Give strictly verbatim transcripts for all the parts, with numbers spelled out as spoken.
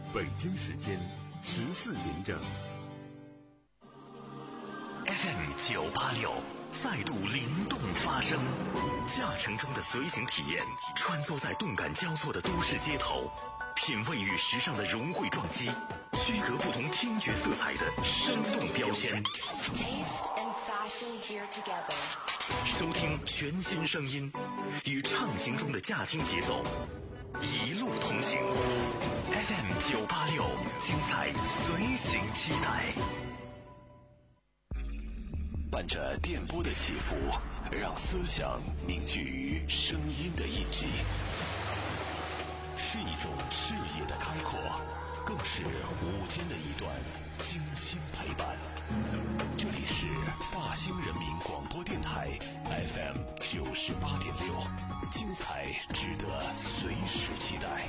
北京时间十四点整。 F M 九八六再度灵动发声，驾乘中的随行体验，穿梭在动感交错的都市街头，品味与时尚的融汇撞击，区隔不同听觉色彩的生动标签。收听全新声音，与畅行中的驾听节奏，一路同行。F M 九八六，精彩随行期待。伴着电波的起伏，让思想凝聚于声音的印记，是一种视野的开阔，更是午间的一段精心陪伴。这里是大兴人民广播电台 F M 九十八点六，精彩值得随时期待。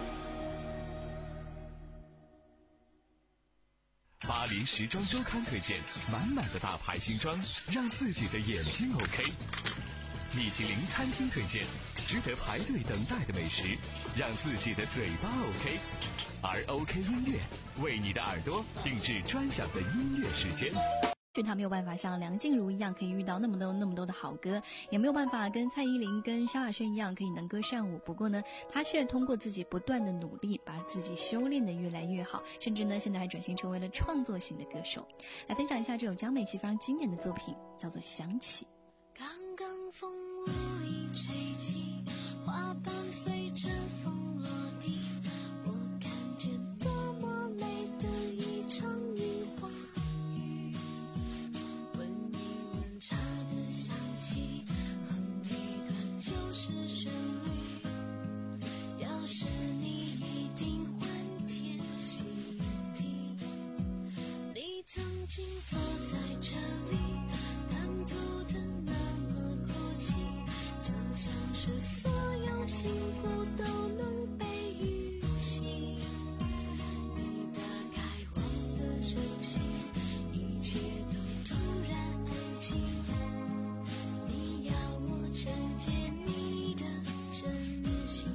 巴黎时装周刊推荐满满的大牌新装，让自己的眼睛 OK。米其林餐厅推荐值得排队等待的美食，让自己的嘴巴 OK。而 OK 音乐为你的耳朵定制专享的音乐时间。 他没有办法像梁静茹一样可以遇到那么多那么多的好歌，也没有办法跟蔡依林跟萧亚轩一样可以能歌善舞，不过呢他却通过自己不断的努力，把自己修炼的越来越好，甚至呢现在还转型成为了创作型的歌手。来分享一下这首江美琪非常经典的作品，叫做想起。 刚刚风无意吹起，花瓣随着风落地，我看见多么美的一场樱花雨，闻一闻茶的香气，哼一段旧时旋律，要是你一定欢天喜地，你曾经坐在这里贪图的那么哭泣，就像是所有幸福都能被预期，你打开我的手心，一切都突然安静，你要我承接你的真心。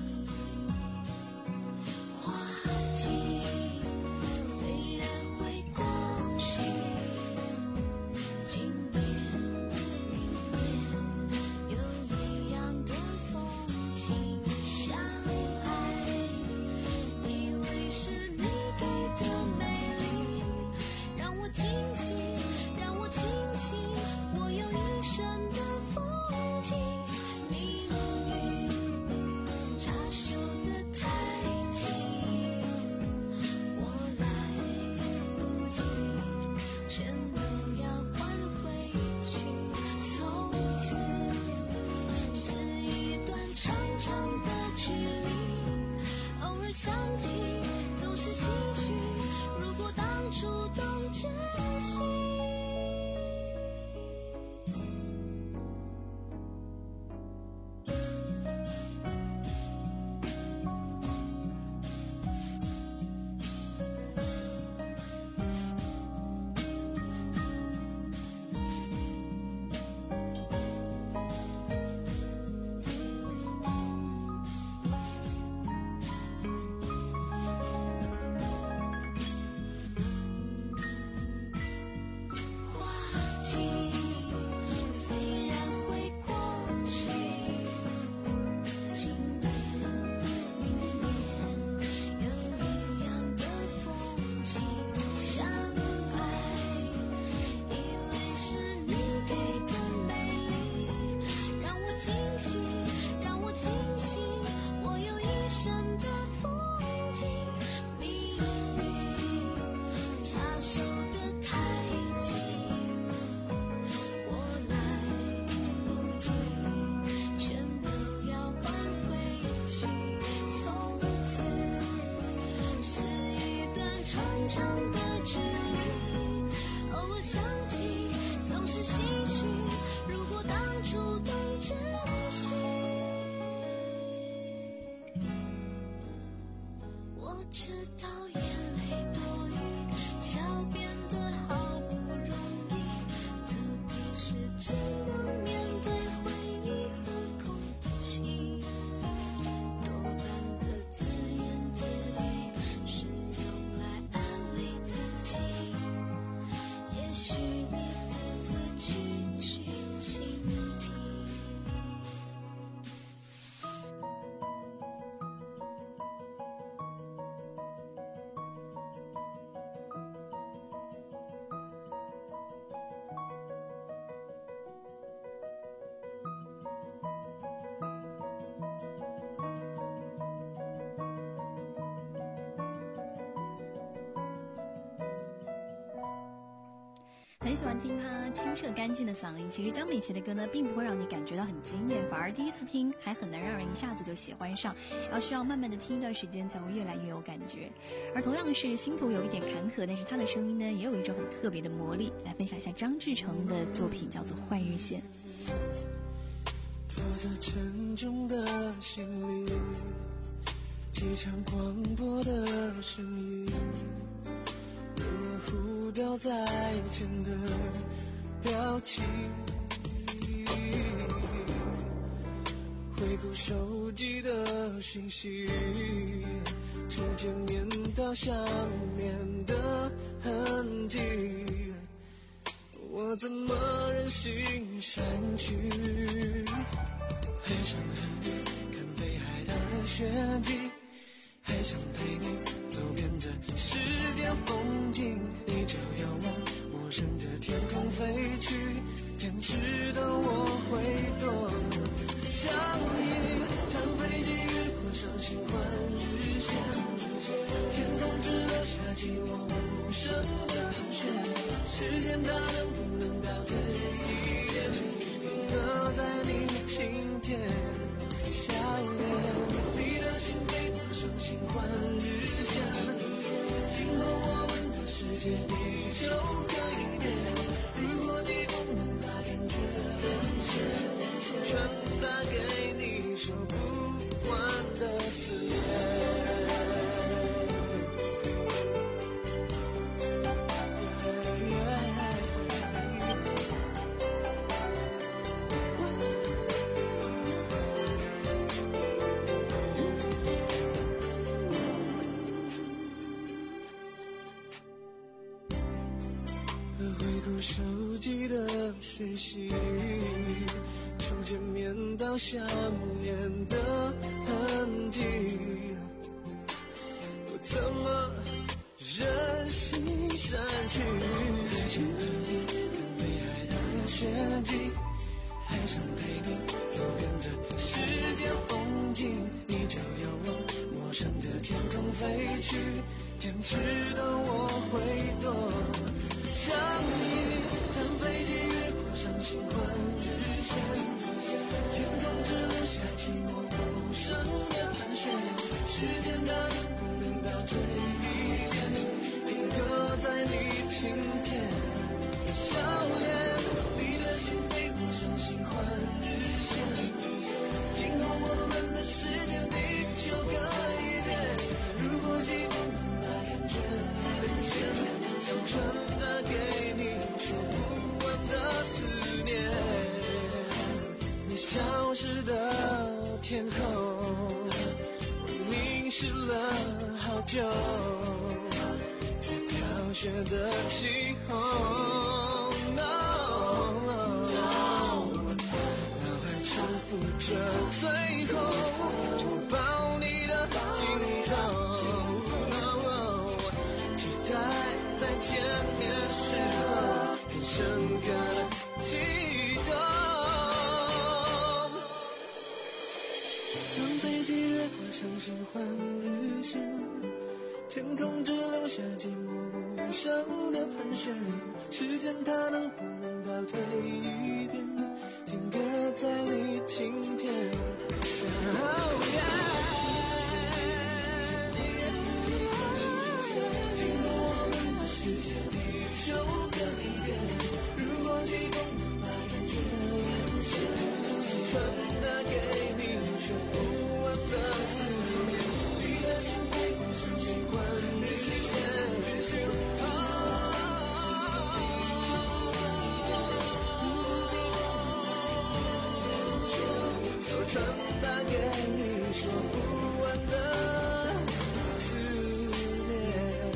花季虽然会过去，今年明年有一样的风景，相爱以为是你给的美丽，让我惊喜，让我清醒，我有一生的风景。命运插手的太急，我来不及，全都要还回去。从此是一段长长的距离，偶尔想起总是唏嘘，如果当初懂珍惜。花季虽然会过去，今年明年有一样的风景，相爱以为是你给的美丽，让我惊喜，让我清醒，我有一生的风景。命运插手的太急，我来不及，全都要还回去。从此是一段长长的距离，偶尔想起总是唏嘘，如果当初懂珍惜。我知道眼泪多余，笑变得好不容易，特别是只能面对回忆和空气，多半的自言自语是很喜欢听她清澈干净的嗓音。其实江美琪的歌呢，并不会让你感觉到很惊艳，反而第一次听还很难让人一下子就喜欢上，要需要慢慢的听一段时间才会越来越有感觉。而同样是星途有一点坎坷，但是她的声音呢，也有一种很特别的魔力。来分享一下张志成的作品，叫做《换日线》。 拖着沉重的行李，机场广播的声音，人们互道再见的表情，回顾手机的讯息，初见面到想念的痕迹，我怎么忍心删去？还想和你看北海道的雪景，还想陪你走遍这世间风景，你就要往陌生的天空飞去，天知道我会多想你。谈飞机越过伤心换日线，天空只留下寂寞无声的盘旋，时间它能不能倒退一点，停格在你晴天笑脸，你的心被当伤心换日线，今后我们的世界地球可以变，如果你不能把感觉连线，传达给你说不完的思念。回顾手机的讯息，初见面到想念的痕迹，我怎么忍心删去？还想和你看北海道的雪景，还想陪你走遍这世间风景，你就要往陌生的天空飞去，天知道我会多想你。谈飞机越过伤心换日线，天空只留下寂寞无声的盘旋，时间它能不能倒退一点，停格在你晴天笑脸，你的心被过伤心换日线，今后我们的世界地球可以变，如果寂寞能把感觉连线，想传达给你说不完的思念，你消失的天空，我凝视了好久，在飘雪的气候， no, no, 脑海重复着最后拥抱你的镜头， no, 期待在见面时候更深刻的悸动。让飞机越过伤心换日线，天空只留下寂寞无声的盘旋，时间它能不能倒退一点，停格在你晴天笑脸。今后我们的世界地球可以变，如果寂寞能把感觉连线，传达给你说不完的思念，你的心被过伤心换日线，传达给你说不完的思念。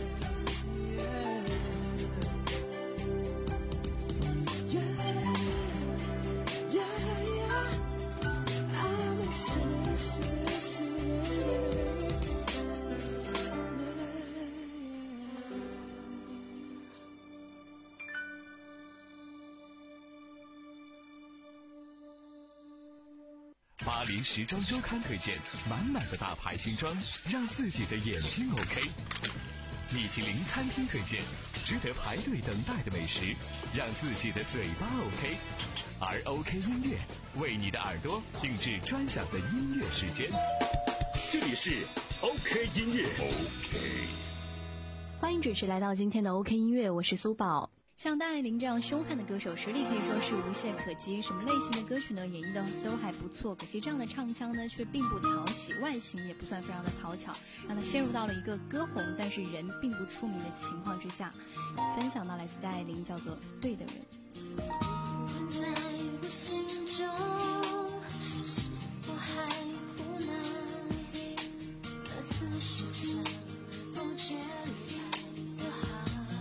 巴黎时装周刊推荐满满的大牌新装，让自己的眼睛 OK。米其林餐厅推荐值得排队等待的美食，让自己的嘴巴 OK。而 OK 音乐为你的耳朵定制专享的音乐时间。 这里是 OK 音乐。OK。 欢迎准时来到今天的 OK 音乐，我是苏宝。像戴爱玲这样凶悍的歌手，实力可以说是无懈可击，什么类型的歌曲呢，演绎的都还不错。可惜这样的唱腔呢，却并不讨喜，外形也不算非常的讨巧，让他陷入到了一个歌红但是人并不出名的情况之下。分享到来自戴爱玲，叫做《对的人》。 在我心中，是否还苦恼？那次受伤，不觉离来的好。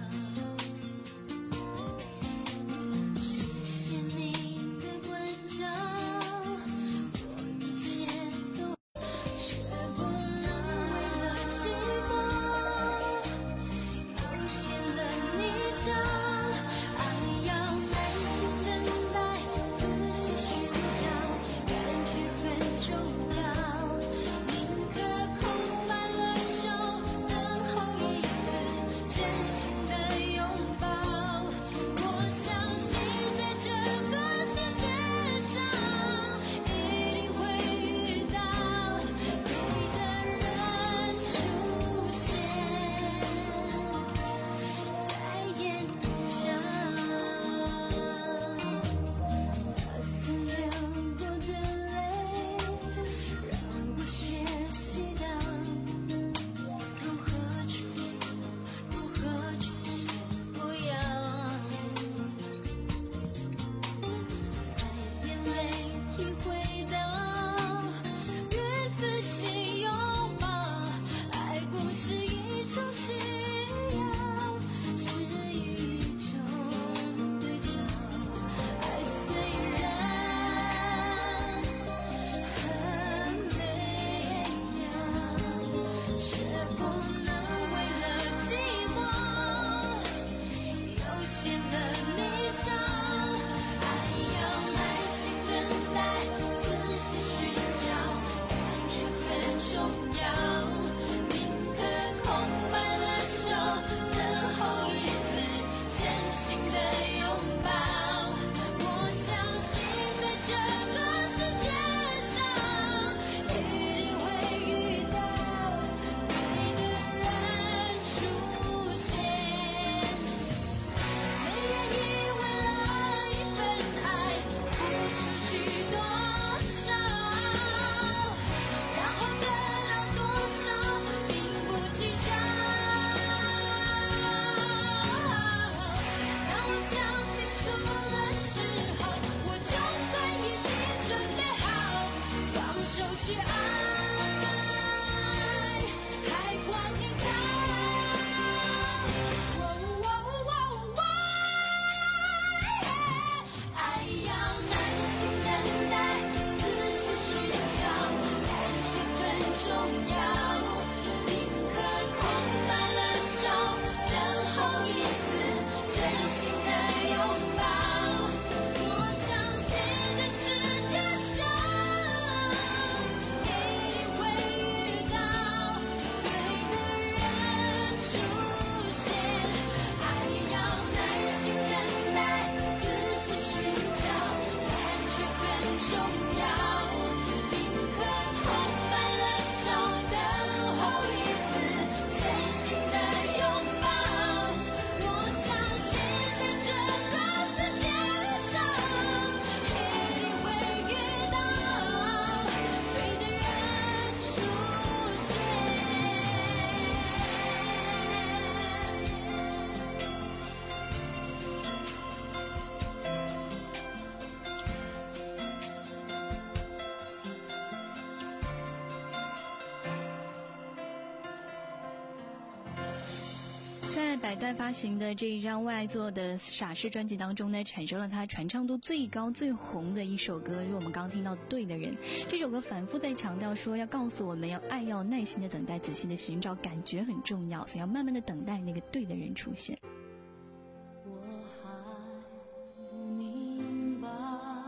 在百代发行的这一张外作的傻事专辑当中呢，产生了他传唱度最高最红的一首歌，就是我们刚刚听到对的人。这首歌反复在强调说，要告诉我们要爱，要耐心的等待，仔细的寻找，感觉很重要，所以要慢慢的等待那个对的人出现。 我还不明白，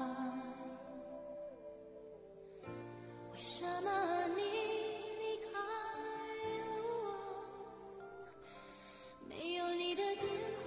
为什么你离开了我，没有你的电话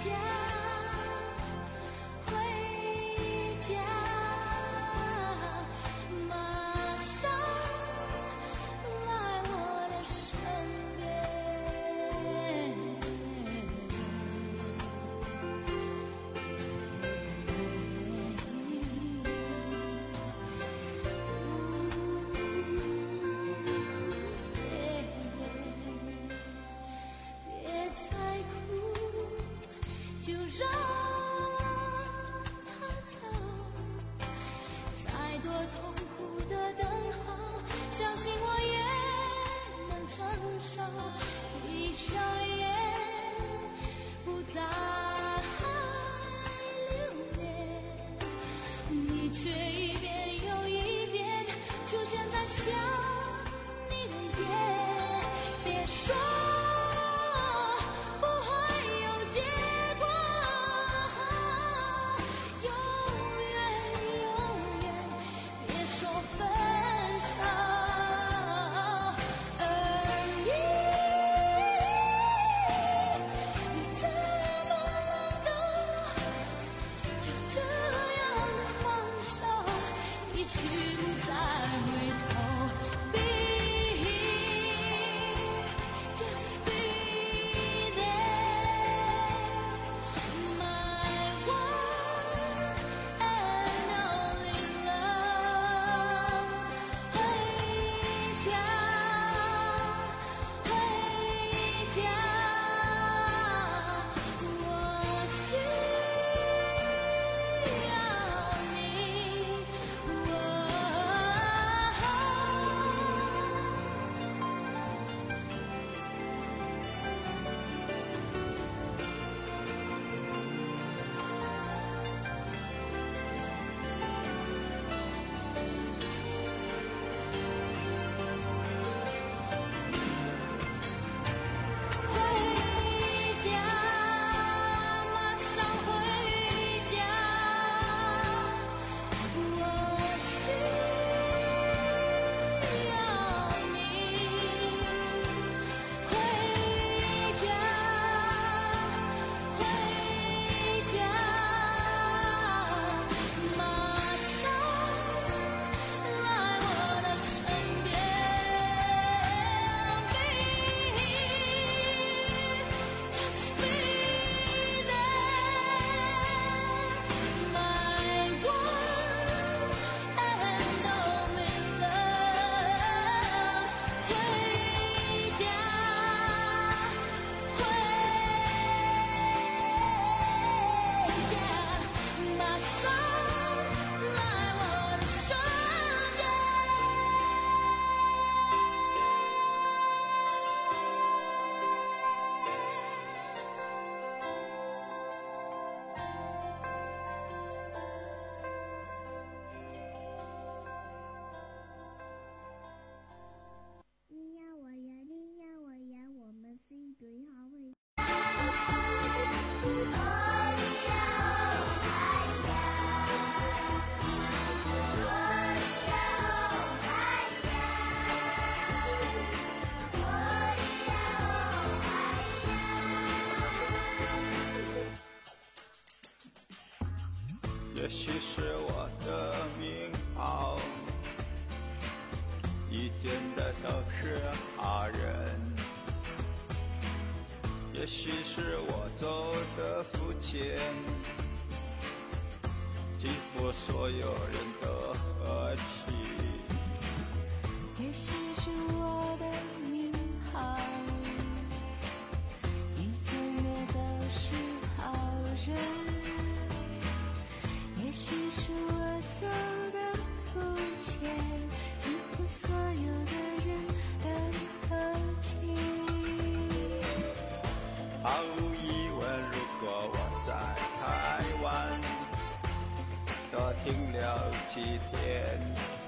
也许是我的命好，遇见的都是好人。也许是我走的肤浅，几乎所有人都和气。 也许是我的命好，遇见的都是好人。也许是我走的肤浅，几乎所有的人都和气。 毫无疑问，如果我在台湾多停留几天，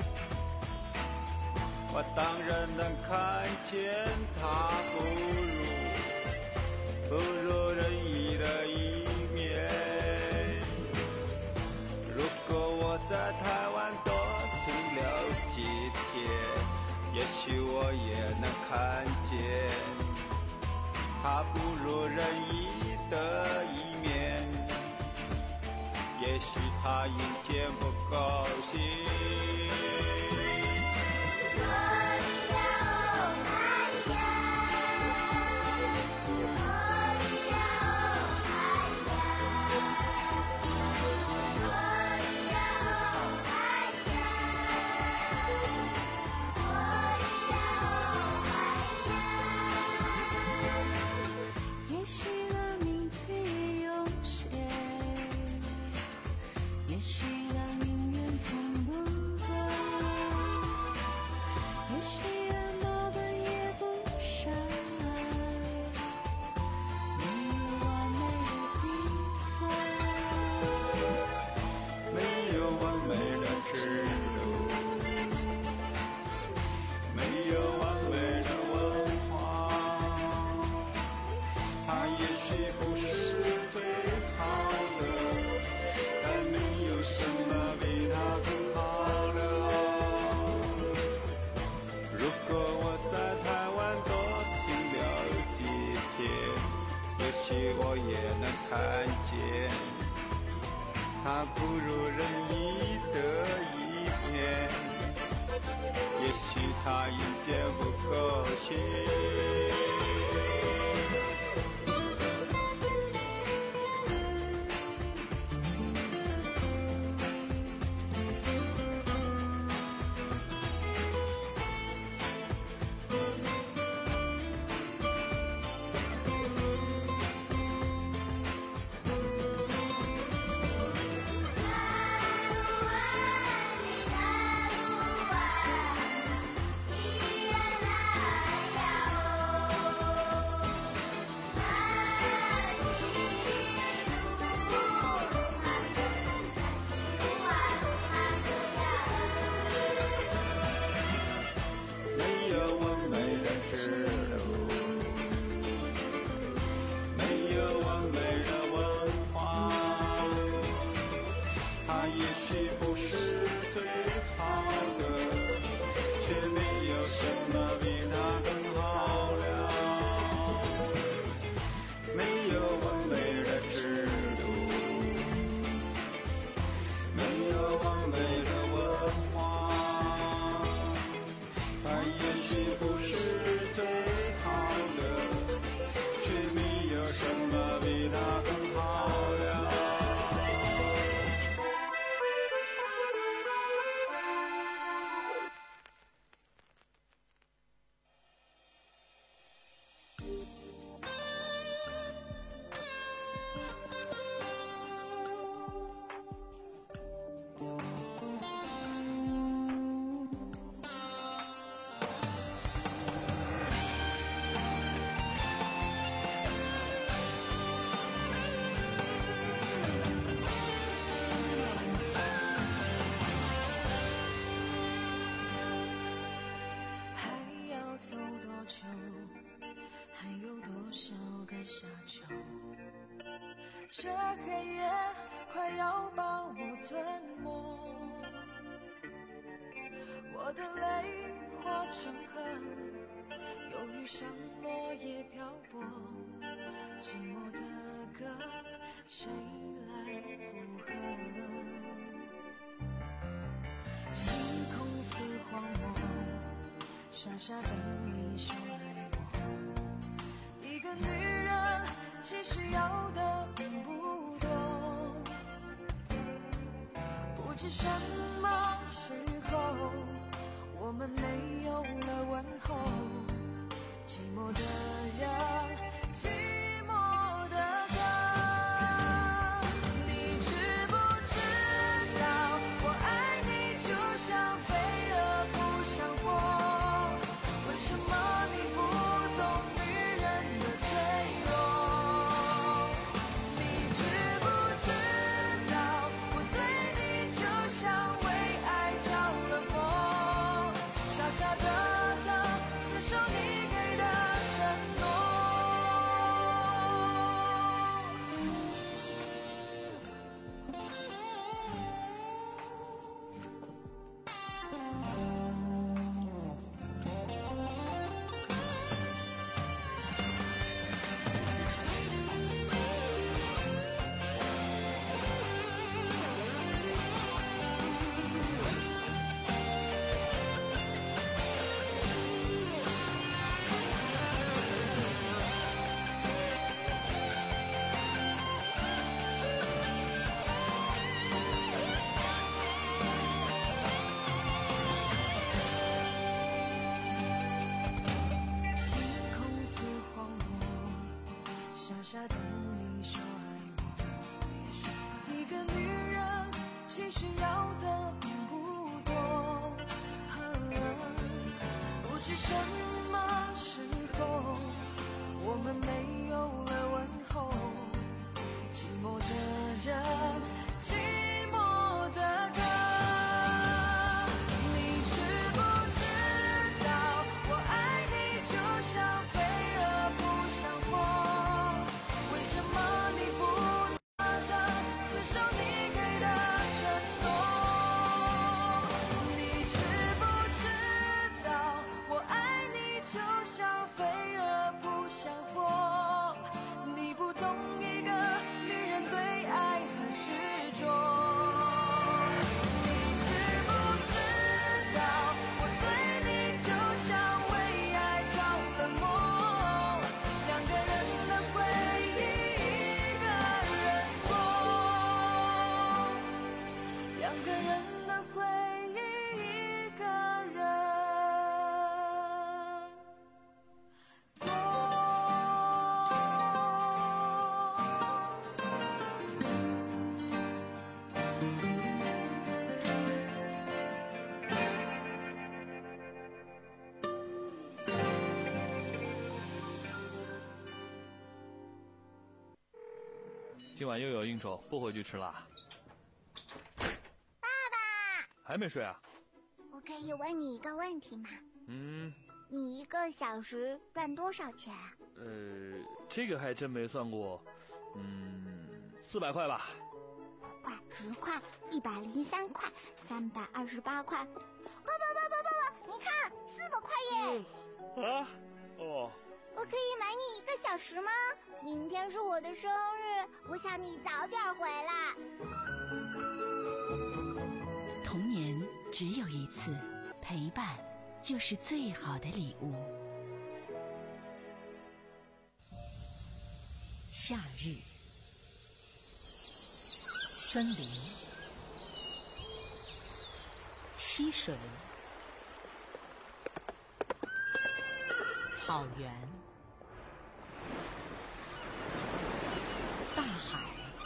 我当然能看见他不如不如人意的一面。如果我在台湾多停留几天，也许我也能看见他不如人意的一面。 他一点不高兴。 也许了名字也有限，也许了命运从不对，也许了矛盾也不少，没有完美的地方， 没有完美的制度，没有完美的文化，它也许不是最好的，但没有什么比它更好的。如果我在台湾多停留几天，也许我也能看见它不如人意的一面，也许它一点不可惜。没有完美的制度，没有完美的文化，它也许不是最好的，却没有什么比它更好了。没有完美的制度，没有完美的文化，它也许不是最好的，却没有什么比它更好了。 还要走多久？还有多少个沙丘？这黑夜快要把我吞没，我的泪化成河，忧郁像落叶漂泊，寂寞的歌谁来附和？星空似荒漠，傻傻等你说爱我。一个女人其实要的并不多，不知什么时候我们没有了问候，寂寞的人，寂寞的歌。你知不知道我爱你就像飞蛾扑向火，为什么你不懂女人的脆弱？你知不知道我对你就像为爱着了魔，傻傻的等厮守你给的承诺。 傻傻等你说爱我。一个女人其实要的并不多，不知什么时候我们没有了问候，寂寞的人，寂寞的歌。你知不知道，我爱你就像飞蛾扑向火，为什么你不舍得厮守你给的承诺？你知不知道，我爱你就像飞蛾扑向火，你不懂一个女人对爱的执着。你知不知道，我对你就像为爱着了魔，两个人的回忆一个人过，两个人的回忆一个人过。 今晚又有应酬，不回去吃啦。 爸爸， 还没睡啊？ 我可以问你一个问题吗？ 嗯， 你一个小时赚多少钱啊？ 呃，这个还真没算过。嗯，四百块吧。 块、十块、一百零三块、三百二十八块。爸爸爸爸爸爸，你看，四百块耶！ 啊？哦。 我可以买你一个小时吗？明天是我的生日，我想你早点回来。 童年只有一次，陪伴就是最好的礼物。夏日，森林，溪水，草原，大海。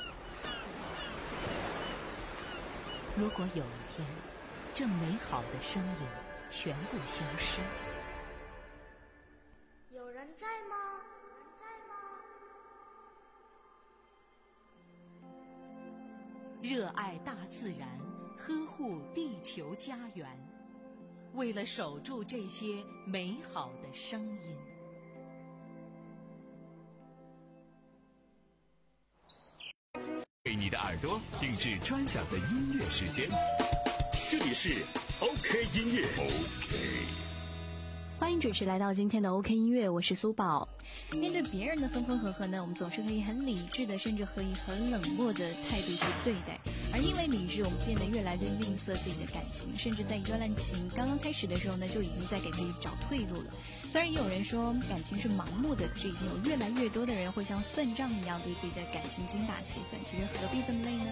如果有一天，这美好的声音全部消失， 有人在吗？有人在吗？ 热爱大自然，呵护地球家园，为了守住这些美好的声音。 为你的耳朵定制专享的音乐时间， 这里是 OK 音乐。OK。 欢迎准时来到今天的 OK 音乐，我是苏宝。面对别人的分分合合呢，我们总是可以很理智的，甚至可以很冷漠的态度去对待。而因为理智，我们变得越来越吝啬自己的感情，甚至在一段恋情刚刚开始的时候呢，就已经在给自己找退路了。虽然也有人说感情是盲目的，可是已经有越来越多的人会像算账一样对自己的感情精打细算，其实何必这么累呢？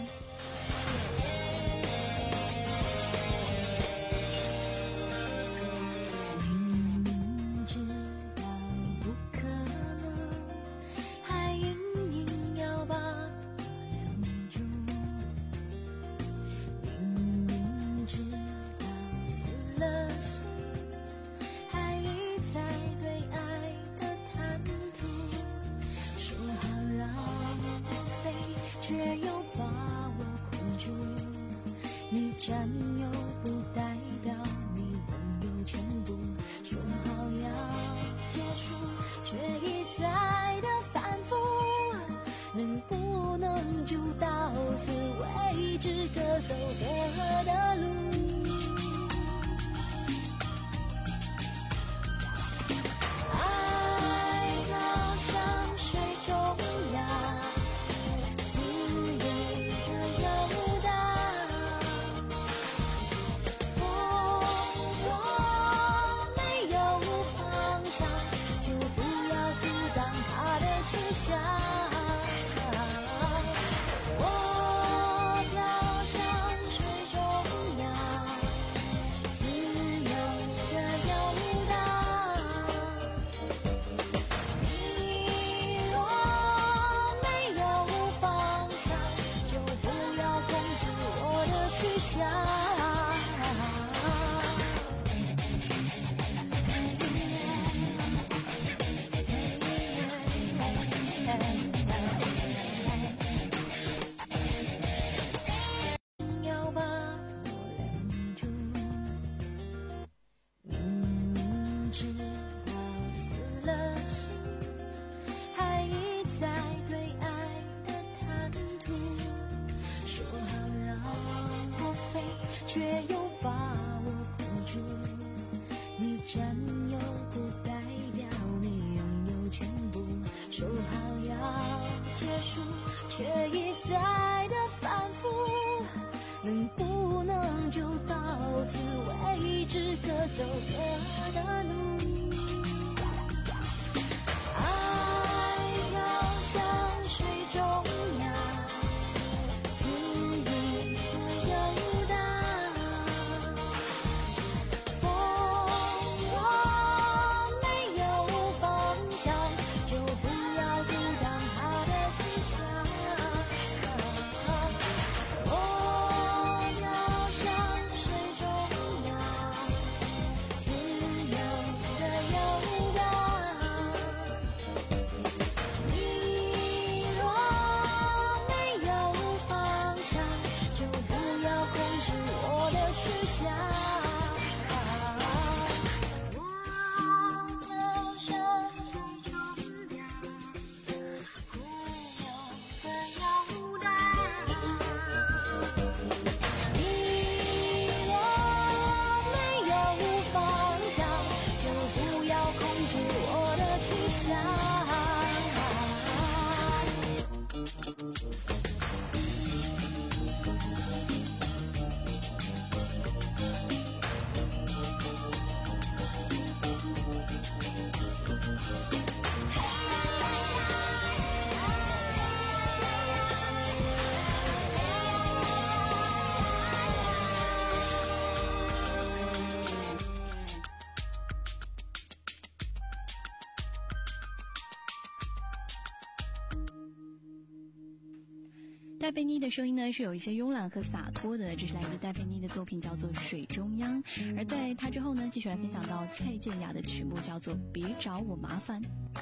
占有不代表你拥有全部，说好要结束，却一再的反复，能不能就到此为止，各走各的路。爱它像水中央，你若去向。要把我留住，明知道死了心，还一再对爱的贪图，说好让我飞，却又把我困住。你占有不代表你拥有全部，说好要结束，却一再的反复。能不能就到此为止，各走各的路。爱飘向水中央，自由的游荡。风若没有方向，就不要阻挡它的去向。我飘向水中央，自由的游荡。你若没有方向，就不要控制我的去向。我飘向水中央，自由的游荡。你若没有方向，就不要控制我的去向。 戴佩妮的声音呢是有一些慵懒和洒脱的，这是来自戴佩妮的作品叫做《水中央》。而在她之后呢，继续来分享到蔡健雅的曲目叫做《别找我麻烦》。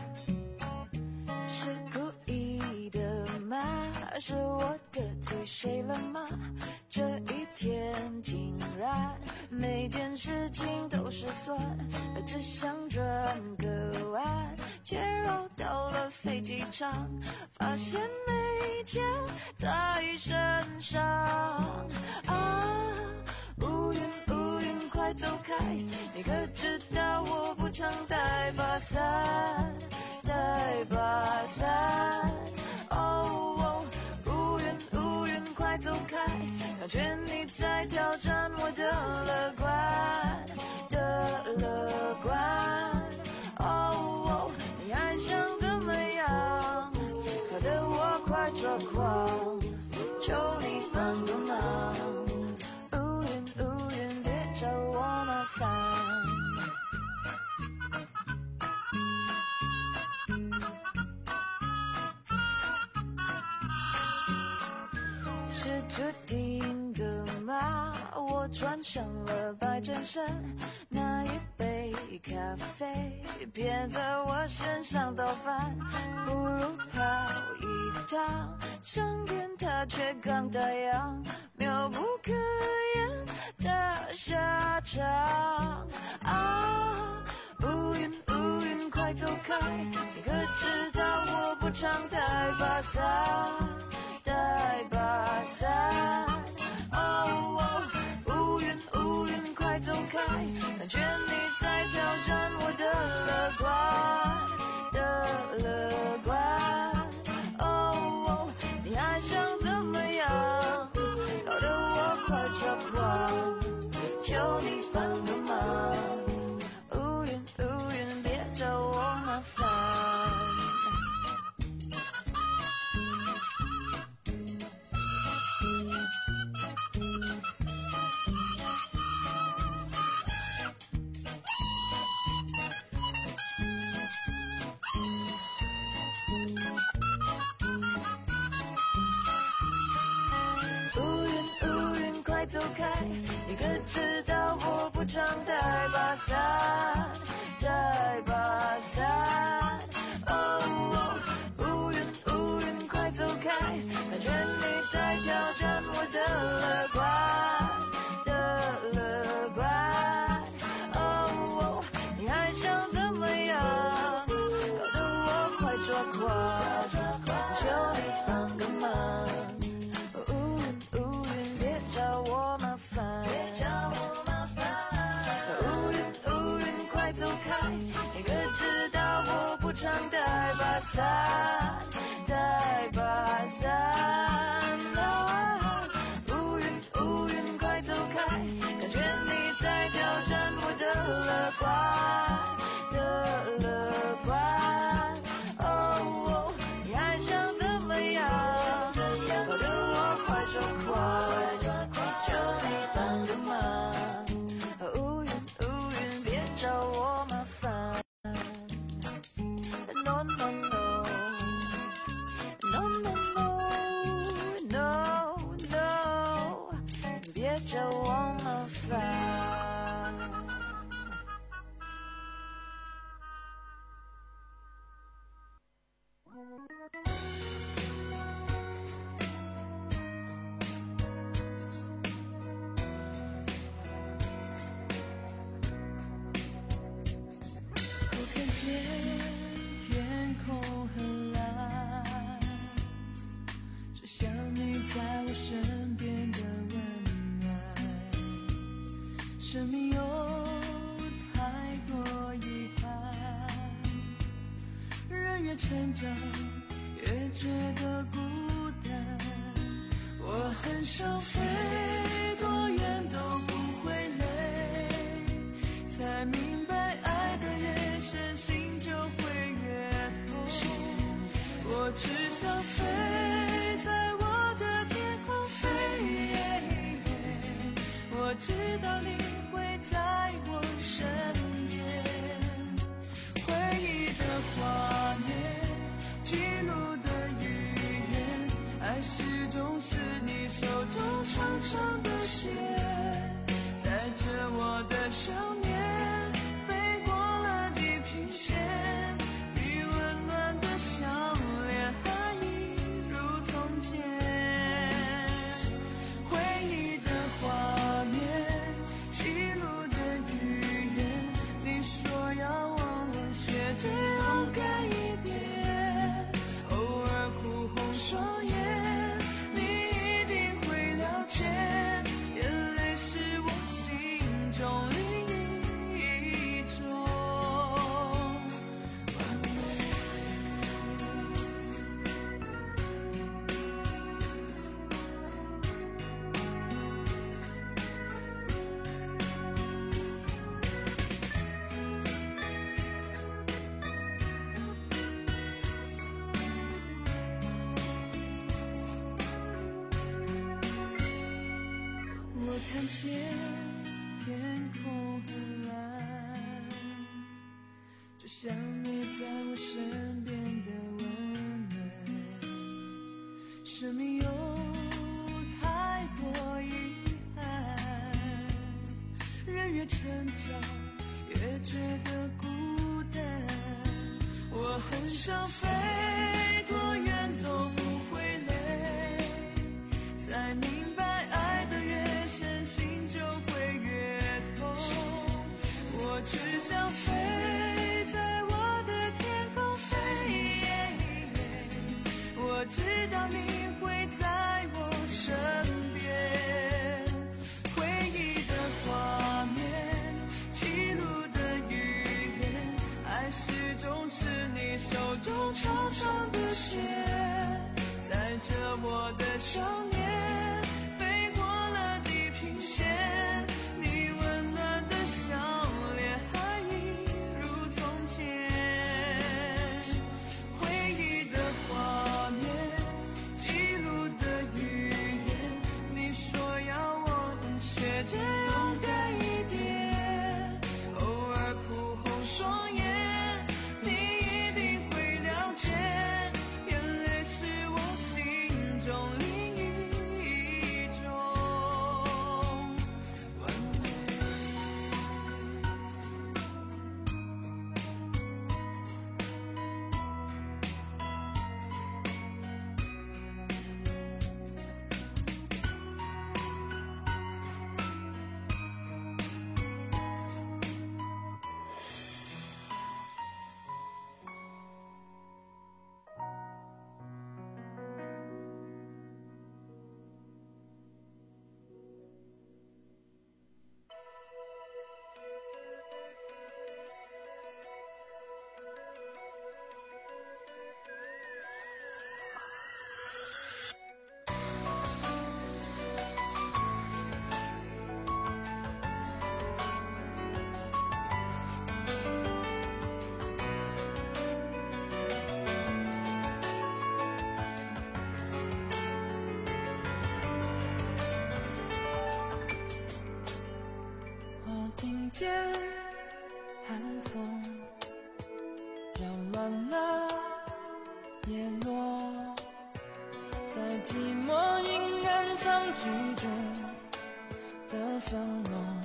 是故意的吗？是我得罪谁了吗？这一天竟然每件事情都失算，只想转个弯，却绕到了飞机场，发现没钱在身上。啊，乌云乌云快走开，你可知道我不常带把伞，带把伞。哦，乌云乌云快走开，感觉你在挑战我的乐观的乐观。哦，你还想怎么样？搞得我快抓狂，求你帮个忙。乌云乌云别找我麻烦。是注定的吗？我穿上了白衬衫，那一杯咖啡偏在我身上倒翻，不如跑一趟，上天它却刚打烊，妙不可言的下场。啊，乌云乌云快走开，你可知道我不常带把伞，带把伞。哦，乌云乌云快走开，感觉你在挑战我的乐观的乐观。哦，你还想怎么样？搞得我快抓狂，求你帮个忙。乌云乌云别找我麻烦。 走开，你可知道我不常带把伞，带把伞。哦，乌云乌云快走开，感觉你在挑战我的乐观的乐观。哦，你还想怎么样？搞得我快抓狂，求你帮个忙。乌云乌云别找我麻烦，别找我麻烦。乌云乌云快走开，你可知道我不常带把伞，带把伞。哦，乌云乌云快走开，感觉你在挑战我的乐观的乐观。哦，你还想怎么样？搞得我快抓狂，求你帮个忙。乌云乌云别找我麻烦。No no no no no no no no， 别找我麻烦。我看见天空很蓝，就像你在我身边的温暖。生命有太多遗憾，人越成长越觉得孤单。我很想飞多远都不会累，才明白爱的越深心就会越痛。我只想飞在我的天空飞，我知道你会在我身边。回忆的画面，记录的语言，爱始终是你手中长长的线，载着我的想念，飞过了地平线。你温暖的笑脸还一如从前。回忆的画面，记录的语言，你说要我学着勇敢一点，偶尔哭红双眼，你一定会了解，眼泪是我心中另一种完美。我看见天空很蓝，就像你在我身边的温暖。生命有太多遗憾，人越成长越觉得孤单。我很想飞多远都不会累，才明白爱的越深心就会越痛。我只想飞在我的天空飞，我知道你会在我身边。回忆的画面，记录的语言，爱始终是你手中长长的线，载着我的想念，飞过了地平线。你温暖的笑脸还一如从前。回忆的画面，记录的语言，你说要我们学着勇敢一点，偶尔哭红双眼，你一定会了解，眼泪是我心中另一间寒风扰乱了叶落，在寂寞阴暗长居中的香浓，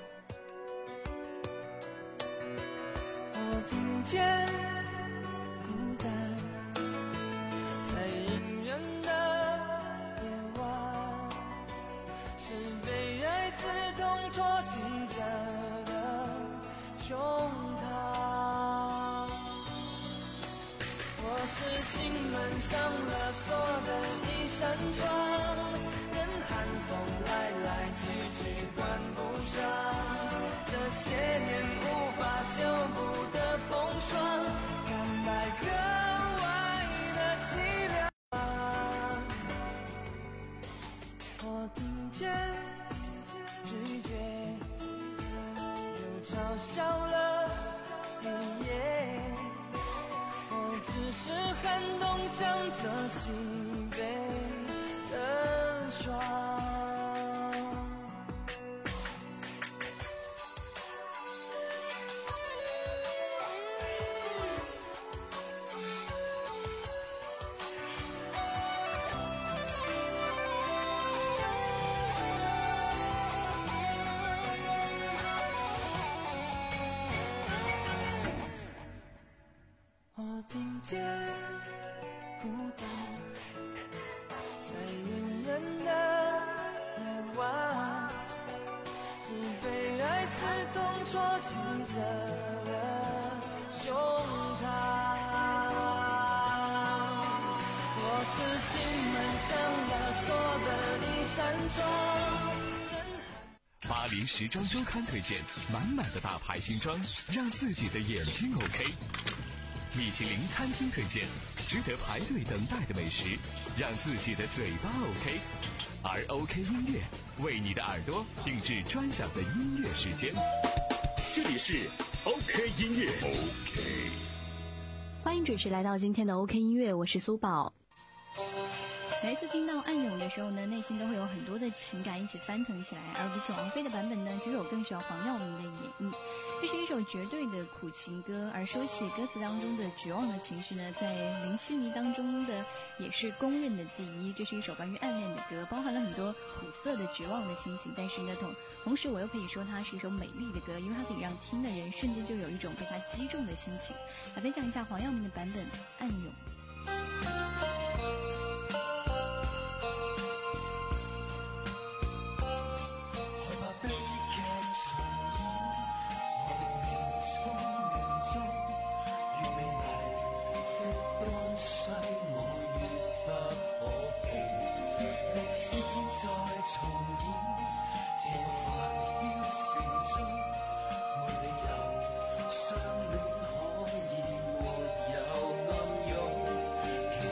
我听见孤单在隐忍的夜晚，是被爱刺痛戳击着的胸膛。我是心门上了锁的一扇窗，任寒风来来去去关不上，这些年无法修补的风霜，看待格外的凄凉。我听见拒绝又嘲笑了黑夜，我只是寒冬向着西北的霜。我听见孤单在隐忍的夜晚，是被爱刺痛戳击着的胸膛。我是心门上了锁的一扇窗。 巴黎时装周刊推荐满满的大牌新装，让自己的眼睛 OK。米其林餐厅推荐值得排队等待的美食，让自己的嘴巴 OK。而 OK 音乐为你的耳朵定制专享的音乐时间。 这里是 OK 音乐 OK。 欢迎准时来到今天的 OK 音乐，我是苏宝。每一次听到《暗涌》的时候呢，内心都会有很多的情感一起翻腾起来。而比起王菲的版本呢，其实我更喜欢黄耀明的演绎。这是一首绝对的苦情歌，而说起歌词当中的绝望的情绪呢，在林夕迷当中的也是公认的第一。这是一首关于暗恋的歌，包含了很多苦涩的绝望的情形，但是呢，同同时我又可以说它是一首美丽的歌，因为它可以让听的人瞬间就有一种被它击中的心情。来分享一下黄耀明的版本《暗涌》。 相戀可以沒有暗湧，其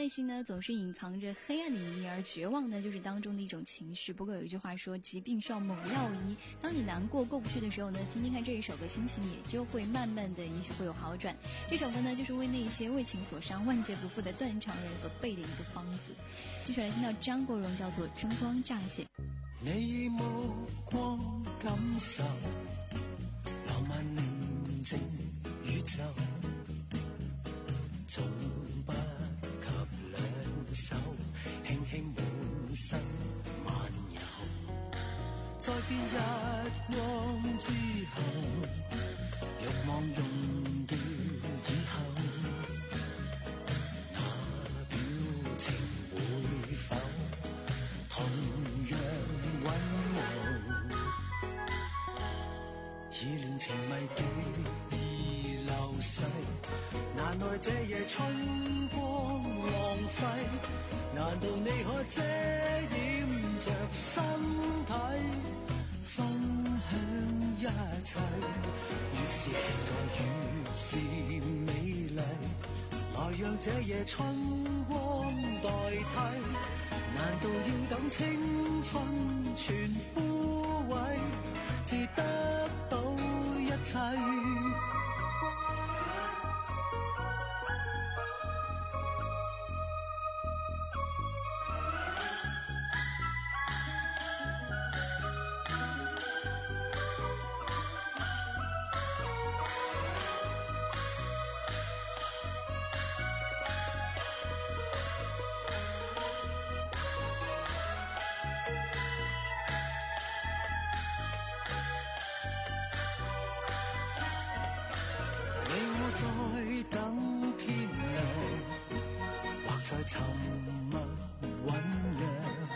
内心呢总是隐藏着黑暗的一面，而绝望呢就是当中的一种情绪。不过有一句话说，疾病需要猛药医。当你难过过不去的时候呢，听听看这一首歌，心情也就会慢慢的，也许会有好转。这首歌呢就是为那些为情所伤、万劫不复的断肠人所备的一个方子。继续来听到张国荣，叫做《春光乍现》。 你以目光感受浪漫寧靜宇宙，從不及兩手輕輕滿身漫遊，再見日光之後，欲望溶掉以後，那表情會否同樣溫柔？意亂情迷記憶流逝，難耐這夜春光浪費，難道你可遮掩着身體，分享一切？越是期待越是美麗，來讓這夜春光代替，難道要等青春全枯萎，至得到一切？在等天亮，或在沉默醞釀，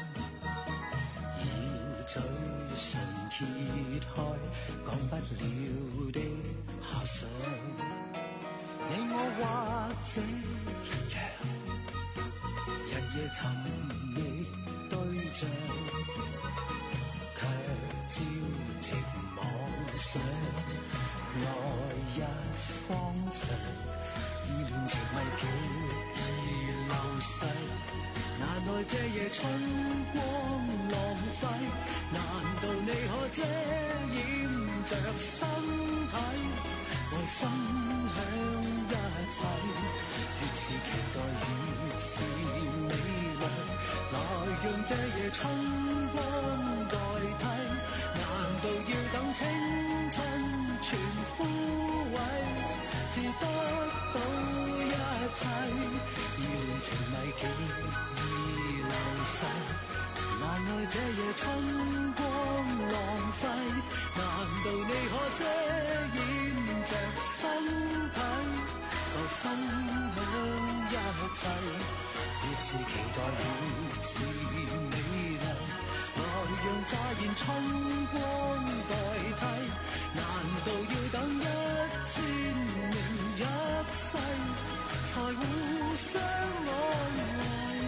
以嘴唇揭開講不了的遐想。你我或者一樣，日夜尋覓對象，卻朝夕妄想來日方長，意亂情迷記憶流逝，難耐這夜春光浪費，難道你可遮掩着身體，來分享一切？越是期待越是美麗，來讓這夜春光代替，難道要等青春全枯萎，至得到一切？意亂情迷記憶流逝，難耐這夜春光浪費，難道你可遮掩着身體，來分享一切？越是期待越是美麗，來讓乍現春光代替，難道要等一千年一世，才互相安慰？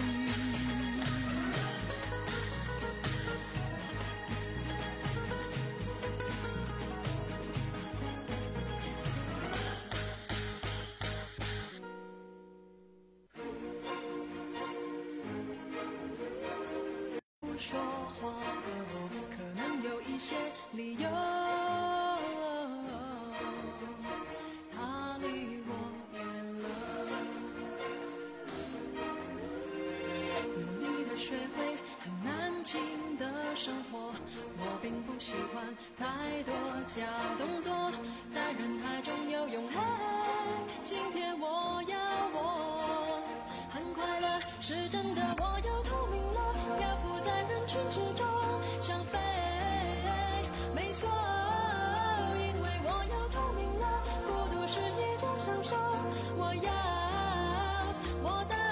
不說話的我，可能有一些理由。学会很安静的生活，我并不喜欢太多假动作，在人海中有勇嘿，今天我要我很快乐，是真的，我要透明了，漂浮在人群之中，想飞，没错，因为我要透明了，孤独是一种享受，我要我的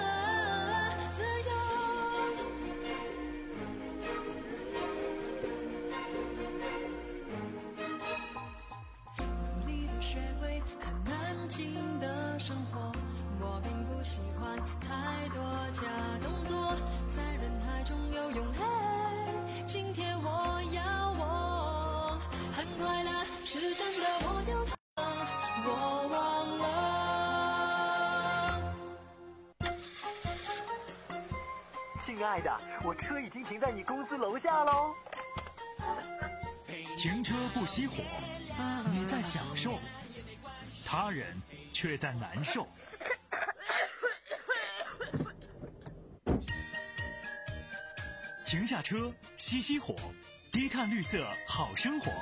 生活，我并不喜欢太多假动作，在人海中有勇嘿，今天我要我很快乐，是真的，我要他，我忘了。 亲爱的，我车已经停在你公司楼下喽。 停车不熄火，你在享受，他人却在难受。停下车，熄熄火，低碳绿色好生活。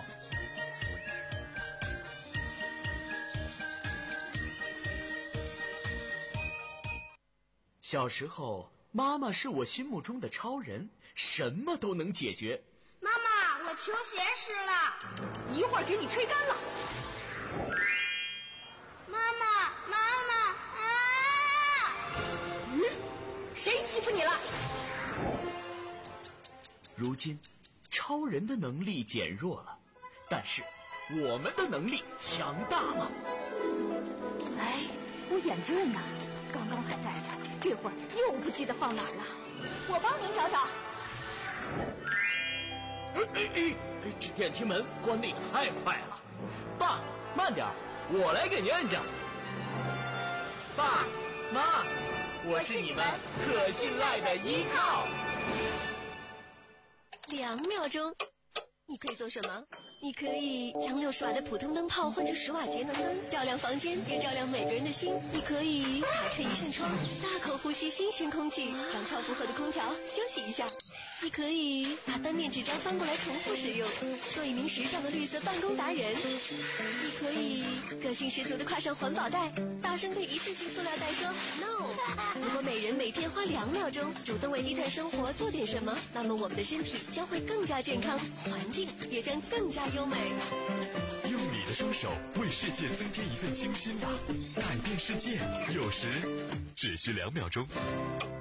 小时候，妈妈是我心目中的超人，什么都能解决。 妈妈，我球鞋湿了， 一会儿给你吹干了。 妈妈，妈妈啊！ 嗯，谁欺负你了？ 如今，超人的能力减弱了，但是我们的能力强大了。 哎，我眼镜呢？刚刚还戴着，这会儿又不记得放哪儿了。我帮您找找。 哎哎哎！这电梯门关得也太快了。爸，慢点，我来给您摁着。爸妈，我是你们可信赖的依靠。 两秒钟，你可以做什么？你可以将六十瓦的普通灯泡换成十瓦节能灯，照亮房间，也照亮每个人的心。你可以打开一扇窗，大口呼吸新鲜空气，让超负荷的空调休息一下。你可以把单面纸张翻过来重复使用，做一名时尚的绿色办公达人。你可以个性十足的挎上环保袋，大声对一次性塑料袋说 no。如果每人每天花两秒钟主动为低碳生活做点什么，那么我们的身体将会更加健康，环境也将更加优美。 用你的双手为世界增添一份清新吧，改变世界有时只需两秒钟。